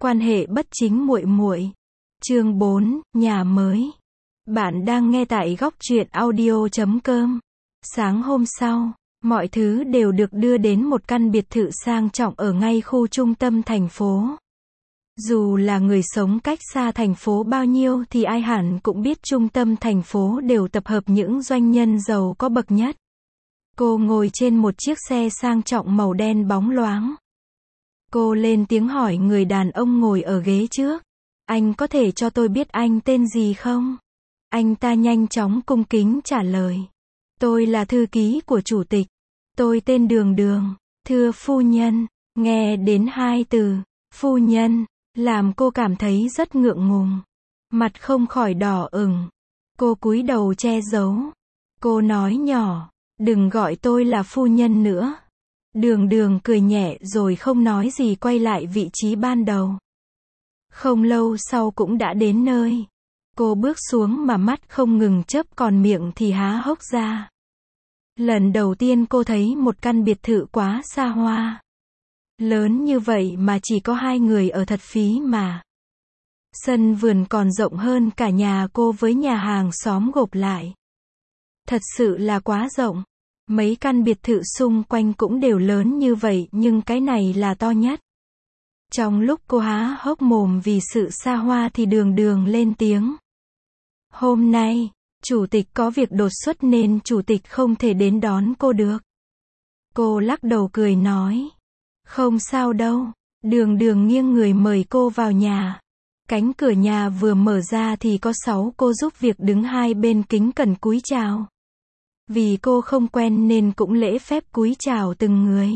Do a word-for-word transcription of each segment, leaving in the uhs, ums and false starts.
Quan hệ bất chính muội muội. Chương bốn, nhà mới. Bạn đang nghe tại góc truyện audio chấm com. Sáng hôm sau, mọi thứ đều được đưa đến một căn biệt thự sang trọng ở ngay khu trung tâm thành phố. Dù là người sống cách xa thành phố bao nhiêu thì ai hẳn cũng biết trung tâm thành phố đều tập hợp những doanh nhân giàu có bậc nhất. Cô ngồi trên một chiếc xe sang trọng màu đen bóng loáng. Cô lên tiếng hỏi người đàn ông ngồi ở ghế trước. Anh có thể cho tôi biết anh tên gì không? Anh ta nhanh chóng cung kính trả lời. Tôi là thư ký của chủ tịch. Tôi tên Đường Đường. Thưa phu nhân. Nghe đến hai từ, phu nhân, làm cô cảm thấy rất ngượng ngùng. Mặt không khỏi đỏ ửng. Cô cúi đầu che giấu. Cô nói nhỏ, đừng gọi tôi là phu nhân nữa. Đường Đường cười nhẹ rồi không nói gì quay lại vị trí ban đầu. Không lâu sau cũng đã đến nơi. Cô bước xuống mà mắt không ngừng chớp còn miệng thì há hốc ra. Lần đầu tiên cô thấy một căn biệt thự quá xa hoa. Lớn như vậy mà chỉ có hai người ở thật phí mà. Sân vườn còn rộng hơn cả nhà cô với nhà hàng xóm gộp lại. Thật sự là quá rộng. Mấy căn biệt thự xung quanh cũng đều lớn như vậy nhưng cái này là to nhất. Trong lúc cô há hốc mồm vì sự xa hoa thì Đường Đường lên tiếng. Hôm nay, chủ tịch có việc đột xuất nên chủ tịch không thể đến đón cô được. Cô lắc đầu cười nói. Không sao đâu. Đường Đường nghiêng người mời cô vào nhà. Cánh cửa nhà vừa mở ra thì có sáu cô giúp việc đứng hai bên kính cẩn cúi chào. Vì cô không quen nên cũng lễ phép cúi chào từng người.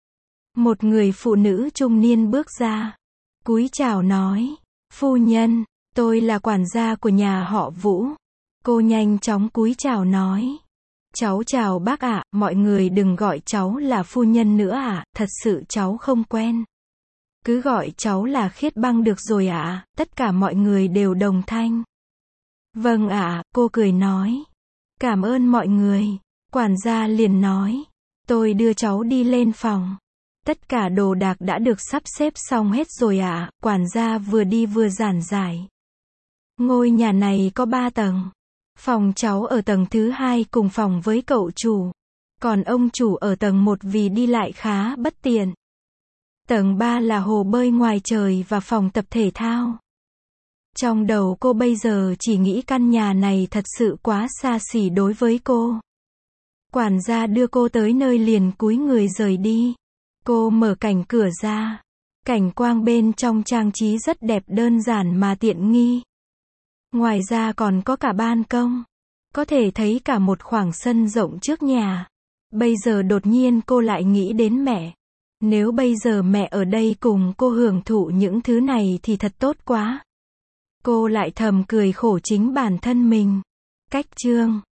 Một người phụ nữ trung niên bước ra. Cúi chào nói. Phu nhân, tôi là quản gia của nhà họ Vũ. Cô nhanh chóng cúi chào nói. Cháu chào bác ạ, mọi người đừng gọi cháu là phu nhân nữa ạ, thật sự cháu không quen. Cứ gọi cháu là Khiết Băng được rồi ạ, tất cả mọi người đều đồng thanh. Vâng ạ, cô cười nói. Cảm ơn mọi người. Quản gia liền nói. Tôi đưa cháu đi lên phòng. Tất cả đồ đạc đã được sắp xếp xong hết rồi ạ, quản gia vừa đi vừa giảng giải. Ngôi nhà này có ba tầng. Phòng cháu ở tầng thứ hai cùng phòng với cậu chủ. Còn ông chủ ở tầng một vì đi lại khá bất tiện. Tầng ba là hồ bơi ngoài trời và phòng tập thể thao. Trong đầu cô bây giờ chỉ nghĩ căn nhà này thật sự quá xa xỉ đối với cô. Quản gia đưa cô tới nơi liền cúi người rời đi. Cô mở cảnh cửa ra. Cảnh quang bên trong trang trí rất đẹp đơn giản mà tiện nghi. Ngoài ra còn có cả ban công. Có thể thấy cả một khoảng sân rộng trước nhà. Bây giờ đột nhiên cô lại nghĩ đến mẹ. Nếu bây giờ mẹ ở đây cùng cô hưởng thụ những thứ này thì thật tốt quá. Cô lại thầm cười khổ chính bản thân mình. Cách chương